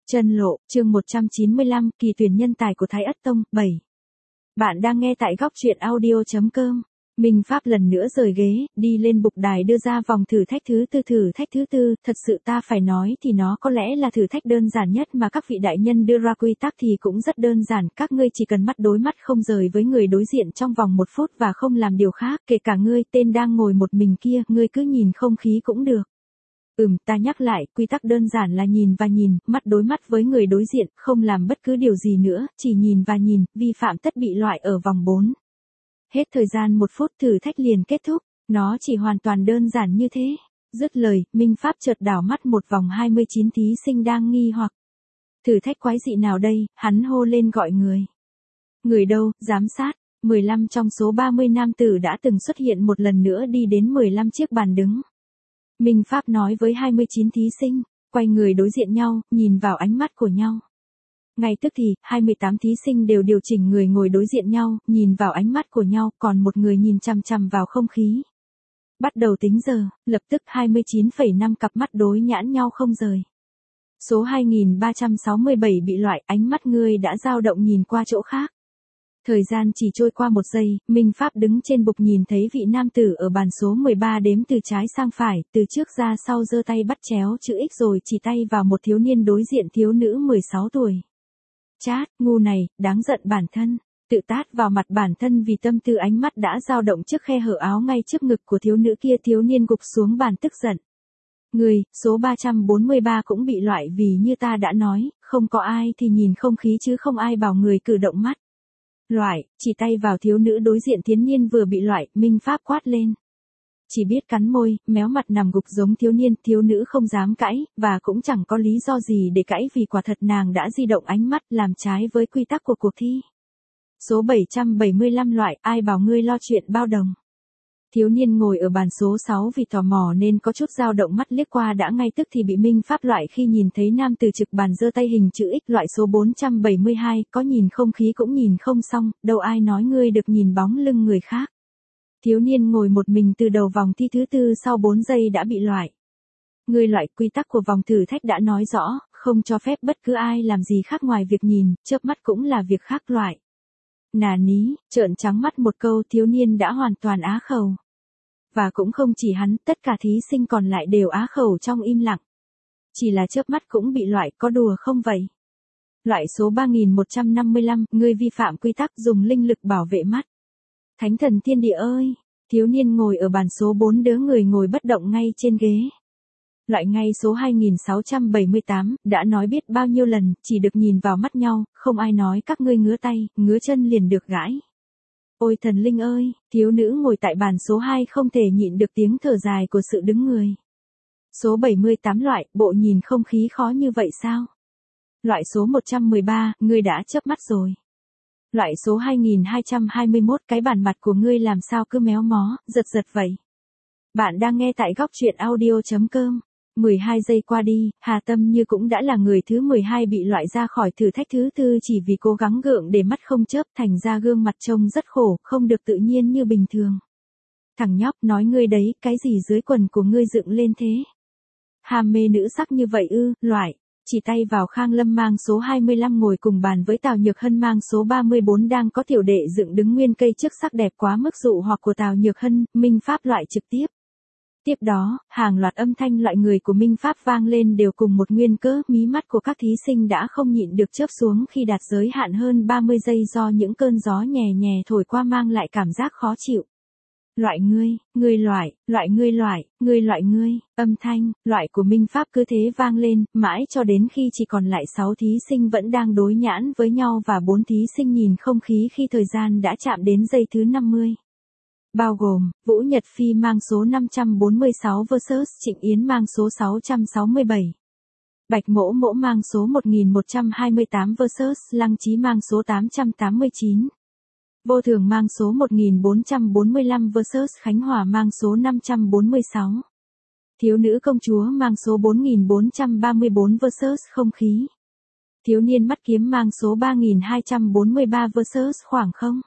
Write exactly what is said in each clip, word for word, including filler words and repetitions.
Chân lộ, chương một trăm chín mươi lăm, kỳ tuyển nhân tài của Thái Ất Tông, bảy. Bạn đang nghe tại góc truyện audio chấm com. Minh Pháp lần nữa rời ghế, đi lên bục đài đưa ra vòng thử thách thứ tư. Thử thách thứ tư, thật sự ta phải nói thì nó có lẽ là thử thách đơn giản nhất mà các vị đại nhân đưa ra. Quy tắc thì cũng rất đơn giản, các ngươi chỉ cần mắt đối mắt không rời với người đối diện trong vòng một phút và không làm điều khác, kể cả ngươi tên đang ngồi một mình kia, ngươi cứ nhìn không khí cũng được. Ừm, ta nhắc lại, quy tắc đơn giản là nhìn và nhìn, mắt đối mắt với người đối diện, không làm bất cứ điều gì nữa, chỉ nhìn và nhìn, vi phạm tất bị loại ở vòng bốn. Hết thời gian một phút, thử thách liền kết thúc, nó chỉ hoàn toàn đơn giản như thế. Dứt lời, Minh Pháp chợt đảo mắt một vòng hai mươi chín thí sinh đang nghi hoặc. Thử thách quái dị nào đây, hắn hô lên gọi người. Người đâu, giám sát. mười lăm trong số ba mươi nam tử đã từng xuất hiện một lần nữa đi đến mười lăm chiếc bàn đứng. Minh Pháp nói với hai mươi chín thí sinh, quay người đối diện nhau, nhìn vào ánh mắt của nhau. Ngay tức thì, hai mươi tám thí sinh đều điều chỉnh người ngồi đối diện nhau, nhìn vào ánh mắt của nhau, còn một người nhìn chằm chằm vào không khí. Bắt đầu tính giờ, lập tức hai mươi chín phẩy năm cặp mắt đối nhãn nhau không rời. Số hai nghìn ba trăm sáu mươi bảy bị loại, ánh mắt ngươi đã dao động nhìn qua chỗ khác. Thời gian chỉ trôi qua một giây, Minh Pháp đứng trên bục nhìn thấy vị nam tử ở bàn số mười ba đếm từ trái sang phải, từ trước ra sau giơ tay bắt chéo chữ X rồi chỉ tay vào một thiếu niên đối diện thiếu nữ mười sáu tuổi. Chát, ngu này, đáng giận bản thân, tự tát vào mặt bản thân vì tâm tư ánh mắt đã dao động trước khe hở áo ngay trước ngực của thiếu nữ kia. Thiếu niên gục xuống bàn tức giận. Người, số ba trăm bốn mươi ba cũng bị loại vì như ta đã nói, không có ai thì nhìn không khí chứ không ai bảo người cử động mắt. Loại, chỉ tay vào thiếu nữ đối diện thiếu niên vừa bị loại, Minh Pháp quát lên. Chỉ biết cắn môi, méo mặt nằm gục giống thiếu niên, thiếu nữ không dám cãi, và cũng chẳng có lý do gì để cãi vì quả thật nàng đã di động ánh mắt làm trái với quy tắc của cuộc thi. Số bảy trăm bảy mươi lăm loại, ai bảo ngươi lo chuyện bao đồng. Thiếu niên ngồi ở bàn số sáu vì tò mò nên có chút dao động mắt liếc qua đã ngay tức thì bị Minh Pháp loại khi nhìn thấy nam từ trực bàn giơ tay hình chữ X. Loại số bốn trăm bảy mươi hai, có nhìn không khí cũng nhìn không xong, đâu ai nói ngươi được nhìn bóng lưng người khác. Thiếu niên ngồi một mình từ đầu vòng thi thứ tư sau bốn giây đã bị loại. Ngươi loại, quy tắc của vòng thử thách đã nói rõ, không cho phép bất cứ ai làm gì khác ngoài việc nhìn, chớp mắt cũng là việc khác loại. Nà ní, trợn trắng mắt một câu, thiếu niên đã hoàn toàn á khẩu. Và cũng không chỉ hắn, tất cả thí sinh còn lại đều á khẩu trong im lặng. Chỉ là chớp mắt cũng bị loại, có đùa không vậy? Loại số ba nghìn một trăm năm mươi lăm, ngươi vi phạm quy tắc dùng linh lực bảo vệ mắt. Thánh thần thiên địa ơi! Thiếu niên ngồi ở bàn số bốn đứa người ngồi bất động ngay trên ghế. Loại ngay số hai nghìn sáu trăm bảy mươi tám, đã nói biết bao nhiêu lần, chỉ được nhìn vào mắt nhau, không ai nói các ngươi ngứa tay, ngứa chân liền được gãi. Ôi thần linh ơi, thiếu nữ ngồi tại bàn số hai không thể nhịn được tiếng thở dài của sự đứng người. Số bảy mươi tám loại, bộ nhìn không khí khó như vậy sao? Loại số một trăm mười ba, ngươi đã chớp mắt rồi. Loại số hai nghìn hai trăm hai mươi mốt, cái bản mặt của ngươi làm sao cứ méo mó, giật giật vậy? Bạn đang nghe tại góc truyện audio chấm com. mười hai giây qua đi, Hà Tâm Như cũng đã là người thứ mười hai bị loại ra khỏi thử thách thứ tư chỉ vì cố gắng gượng để mắt không chớp, thành ra gương mặt trông rất khổ, không được tự nhiên như bình thường. Thằng nhóc, nói ngươi đấy, cái gì dưới quần của ngươi dựng lên thế? Hàm mê nữ sắc như vậy ư? Loại, chỉ tay vào Khang Lâm mang số hai mươi lăm ngồi cùng bàn với Tào Nhược Hân mang số ba mươi bốn đang có tiểu đệ dựng đứng nguyên cây trước sắc đẹp quá mức dụ hoặc của Tào Nhược Hân. Minh Pháp loại trực tiếp. Tiếp đó, hàng loạt âm thanh loại người của Minh Pháp vang lên đều cùng một nguyên cớ, mí mắt của các thí sinh đã không nhịn được chớp xuống khi đạt giới hạn hơn ba mươi giây do những cơn gió nhè nhè thổi qua mang lại cảm giác khó chịu. Loại ngươi, ngươi loại, loại ngươi loại, ngươi loại ngươi, âm thanh, loại của Minh Pháp cứ thế vang lên, mãi cho đến khi chỉ còn lại sáu thí sinh vẫn đang đối nhãn với nhau và bốn thí sinh nhìn không khí khi thời gian đã chạm đến giây thứ năm mươi. Bao gồm, Vũ Nhật Phi mang số năm trăm bốn mươi sáu versus Trịnh Yến mang số sáu trăm sáu mươi bảy. Bạch Mỗ Mỗ mang số một nghìn một trăm hai mươi tám versus Lăng Chí mang số tám trăm tám mươi chín. Vô Thường mang số một nghìn bốn trăm bốn mươi lăm versus Khánh Hòa mang số năm trăm bốn mươi sáu. Thiếu nữ công chúa mang số bốn nghìn bốn trăm ba mươi bốn versus Không khí. Thiếu niên mắt kiếm mang số ba nghìn hai trăm bốn mươi ba versus Khoảng không.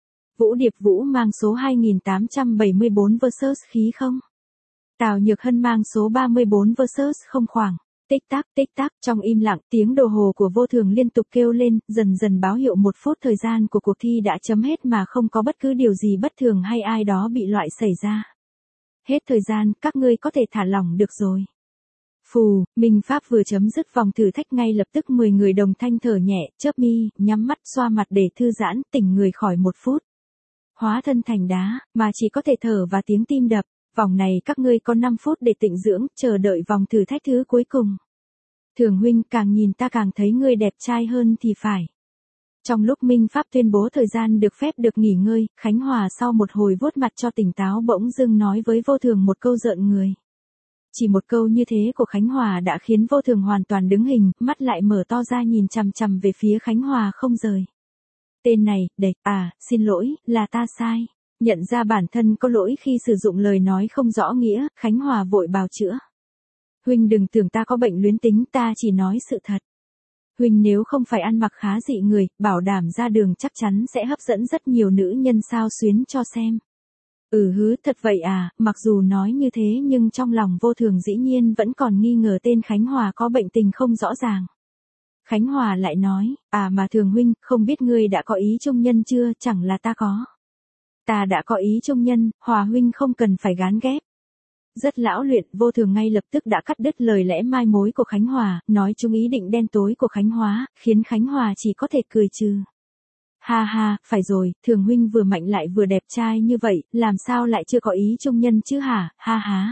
Vũ Điệp Vũ mang số hai nghìn tám trăm bảy mươi bốn versus Khí không. Tào Nhược Hân mang số ba mươi bốn versus Không khoảng. Tích tắc, tích tắc, trong im lặng, tiếng đồng hồ của vô thường liên tục kêu lên, dần dần báo hiệu một phút thời gian của cuộc thi đã chấm hết mà không có bất cứ điều gì bất thường hay ai đó bị loại xảy ra. Hết thời gian, các ngươi có thể thả lỏng được rồi. Phù, Minh Pháp vừa chấm dứt vòng thử thách ngay lập tức mười người đồng thanh thở nhẹ, chớp mi, nhắm mắt, xoa mặt để thư giãn, tỉnh người khỏi một phút. Hóa thân thành đá, mà chỉ có thể thở và tiếng tim đập. Vòng này các ngươi có năm phút để tịnh dưỡng, chờ đợi vòng thử thách thứ cuối cùng. Thường huynh, càng nhìn ta càng thấy ngươi đẹp trai hơn thì phải. Trong lúc Minh Pháp tuyên bố thời gian được phép được nghỉ ngơi, Khánh Hòa sau một hồi vuốt mặt cho tỉnh táo bỗng dưng nói với vô thường một câu rợn người. Chỉ một câu như thế của Khánh Hòa đã khiến vô thường hoàn toàn đứng hình, mắt lại mở to ra nhìn chằm chằm về phía Khánh Hòa không rời. Tên này, đệch, à, xin lỗi, là ta sai. Nhận ra bản thân có lỗi khi sử dụng lời nói không rõ nghĩa, Khánh Hòa vội bào chữa. Huynh đừng tưởng ta có bệnh luyến tính, ta chỉ nói sự thật. Huynh nếu không phải ăn mặc khá dị người, bảo đảm ra đường chắc chắn sẽ hấp dẫn rất nhiều nữ nhân sao xuyến cho xem. Ừ hứ, thật vậy à, mặc dù nói như thế nhưng trong lòng vô thường dĩ nhiên vẫn còn nghi ngờ tên Khánh Hòa có bệnh tình không rõ ràng. Khánh Hòa lại nói, à mà thường huynh, không biết ngươi đã có ý trung nhân chưa, chẳng là ta có. Ta đã có ý trung nhân, Hòa huynh không cần phải gán ghép. Rất lão luyện, vô thường ngay lập tức đã cắt đứt lời lẽ mai mối của Khánh Hòa, nói chung ý định đen tối của Khánh Hòa, khiến Khánh Hòa chỉ có thể cười trừ. Ha ha, phải rồi, thường huynh vừa mạnh lại vừa đẹp trai như vậy, làm sao lại chưa có ý trung nhân chứ hả, ha ha.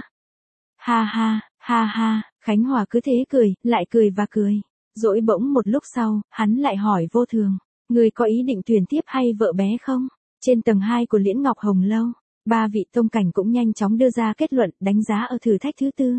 Ha ha, ha ha, Khánh Hòa cứ thế cười, lại cười và cười. Dỗi bỗng một lúc sau, hắn lại hỏi vô thường, người có ý định tuyển tiếp hay vợ bé không? Trên tầng hai của Liễn Ngọc Hồng Lâu, ba vị tông cảnh cũng nhanh chóng đưa ra kết luận đánh giá ở thử thách thứ tư.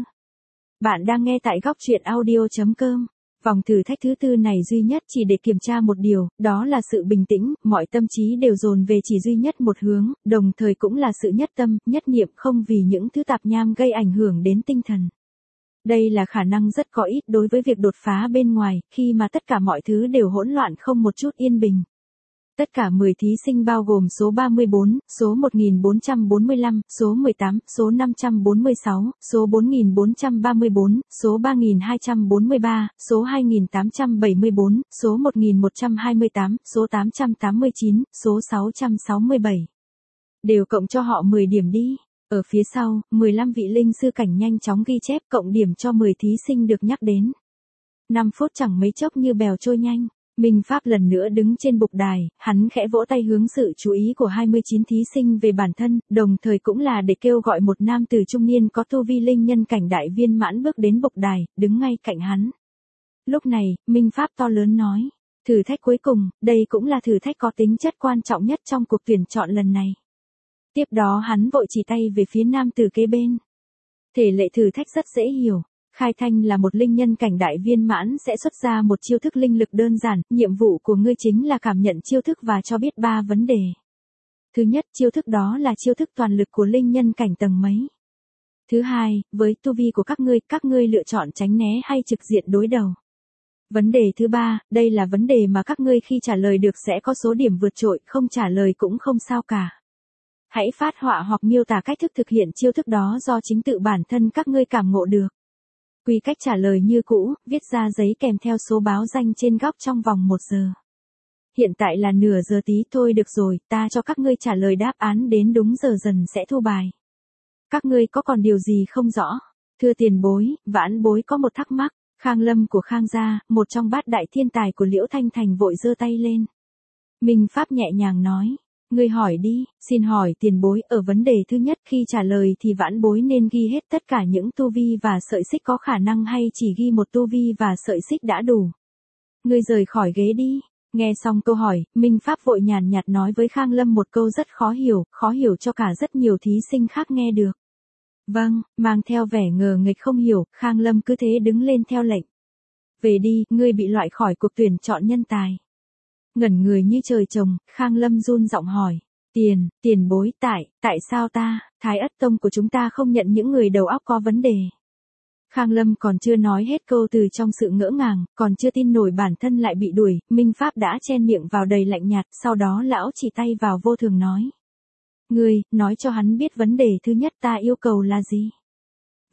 Bạn đang nghe tại góc truyện audio chấm com. Vòng thử thách thứ tư này duy nhất chỉ để kiểm tra một điều, đó là sự bình tĩnh, mọi tâm trí đều dồn về chỉ duy nhất một hướng, đồng thời cũng là sự nhất tâm, nhất niệm không vì những thứ tạp nham gây ảnh hưởng đến tinh thần. Đây là khả năng rất có ít đối với việc đột phá bên ngoài, khi mà tất cả mọi thứ đều hỗn loạn không một chút yên bình. Tất cả mười thí sinh bao gồm số ba mươi bốn, số một nghìn bốn trăm bốn mươi lăm, số mười tám, số năm trăm bốn mươi sáu, số bốn nghìn bốn trăm ba mươi bốn, số ba nghìn hai trăm bốn mươi ba, số hai nghìn tám trăm bảy mươi bốn, số một nghìn một trăm hai mươi tám, số tám trăm tám mươi chín, số sáu trăm sáu mươi bảy. Đều cộng cho họ mười điểm đi. Ở phía sau, mười lăm vị linh sư cảnh nhanh chóng ghi chép cộng điểm cho mười thí sinh được nhắc đến. năm phút chẳng mấy chốc như bèo trôi nhanh. Minh Pháp lần nữa đứng trên bục đài, hắn khẽ vỗ tay hướng sự chú ý của hai mươi chín thí sinh về bản thân, đồng thời cũng là để kêu gọi một nam tử trung niên có tu vi linh nhân cảnh đại viên mãn bước đến bục đài, đứng ngay cạnh hắn. Lúc này, Minh Pháp to lớn nói, thử thách cuối cùng, đây cũng là thử thách có tính chất quan trọng nhất trong cuộc tuyển chọn lần này. Tiếp đó hắn vội chỉ tay về phía nam tử kế bên. Thể lệ thử thách rất dễ hiểu. Khai Thanh là một linh nhân cảnh đại viên mãn sẽ xuất ra một chiêu thức linh lực đơn giản, nhiệm vụ của ngươi chính là cảm nhận chiêu thức và cho biết ba vấn đề. Thứ nhất, chiêu thức đó là chiêu thức toàn lực của linh nhân cảnh tầng mấy. Thứ hai, với tu vi của các ngươi, các ngươi lựa chọn tránh né hay trực diện đối đầu. Vấn đề thứ ba, đây là vấn đề mà các ngươi khi trả lời được sẽ có số điểm vượt trội, không trả lời cũng không sao cả. Hãy phát họa hoặc miêu tả cách thức thực hiện chiêu thức đó do chính tự bản thân các ngươi cảm ngộ được. Quy cách trả lời như cũ, viết ra giấy kèm theo số báo danh trên góc trong vòng một giờ. Hiện tại là nửa giờ tí thôi được rồi, ta cho các ngươi trả lời đáp án đến đúng giờ dần sẽ thu bài. Các ngươi có còn điều gì không rõ? Thưa tiền bối, vãn bối có một thắc mắc. Khang Lâm của Khang gia, một trong bát đại thiên tài của Liễu Thanh Thành vội giơ tay lên. Minh Pháp nhẹ nhàng nói. Ngươi hỏi đi, xin hỏi tiền bối, ở vấn đề thứ nhất khi trả lời thì vãn bối nên ghi hết tất cả những tu vi và sợi xích có khả năng hay chỉ ghi một tu vi và sợi xích đã đủ? Ngươi rời khỏi ghế đi. Nghe xong câu hỏi, Minh Pháp vội nhàn nhạt nói với Khang Lâm một câu rất khó hiểu, khó hiểu cho cả rất nhiều thí sinh khác nghe được. Vâng, mang theo vẻ ngờ nghịch không hiểu, Khang Lâm cứ thế đứng lên theo lệnh. Về đi, ngươi bị loại khỏi cuộc tuyển chọn nhân tài. Ngẩn người như trời trồng, Khang Lâm run giọng hỏi. Tiền, tiền bối, tại, tại sao ta, Thái Ất Tông của chúng ta không nhận những người đầu óc có vấn đề? Khang Lâm còn chưa nói hết câu từ trong sự ngỡ ngàng, còn chưa tin nổi bản thân lại bị đuổi, Minh Pháp đã chen miệng vào đầy lạnh nhạt, sau đó lão chỉ tay vào Vô Thường nói. Ngươi, nói cho hắn biết vấn đề thứ nhất ta yêu cầu là gì?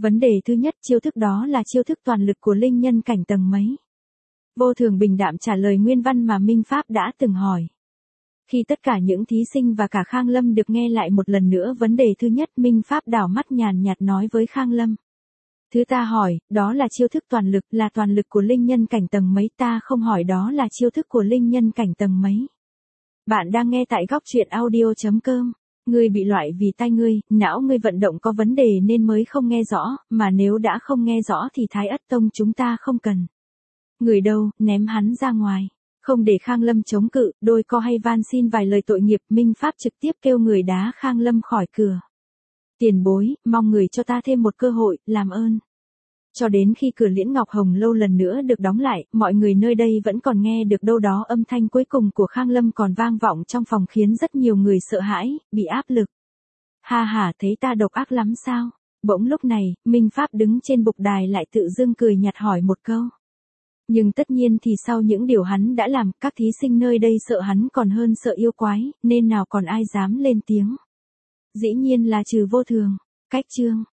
Vấn đề thứ nhất, chiêu thức đó là chiêu thức toàn lực của linh nhân cảnh tầng mấy? Vô Thường bình đạm trả lời nguyên văn mà Minh Pháp đã từng hỏi. Khi tất cả những thí sinh và cả Khang Lâm được nghe lại một lần nữa vấn đề thứ nhất, Minh Pháp đảo mắt nhàn nhạt nói với Khang Lâm. Thứ ta hỏi, đó là chiêu thức toàn lực, là toàn lực của linh nhân cảnh tầng mấy, ta không hỏi đó là chiêu thức của linh nhân cảnh tầng mấy. Bạn đang nghe tại góc truyện audio.com. Ngươi bị loại vì tai ngươi, não ngươi vận động có vấn đề nên mới không nghe rõ, mà nếu đã không nghe rõ thì Thái Ất Tông chúng ta không cần. Người đâu, ném hắn ra ngoài. Không để Khang Lâm chống cự, đôi co hay van xin vài lời tội nghiệp, Minh Pháp trực tiếp kêu người đá Khang Lâm khỏi cửa. Tiền bối, mong người cho ta thêm một cơ hội, làm ơn. Cho đến khi cửa Liễn Ngọc Hồng Lâu lần nữa được đóng lại, mọi người nơi đây vẫn còn nghe được đâu đó âm thanh cuối cùng của Khang Lâm còn vang vọng trong phòng khiến rất nhiều người sợ hãi, bị áp lực. Ha ha, thấy ta độc ác lắm sao? Bỗng lúc này, Minh Pháp đứng trên bục đài lại tự dưng cười nhạt hỏi một câu. Nhưng tất nhiên thì sau những điều hắn đã làm, các thí sinh nơi đây sợ hắn còn hơn sợ yêu quái, nên nào còn ai dám lên tiếng. Dĩ nhiên là trừ Vô Thường. Cách chương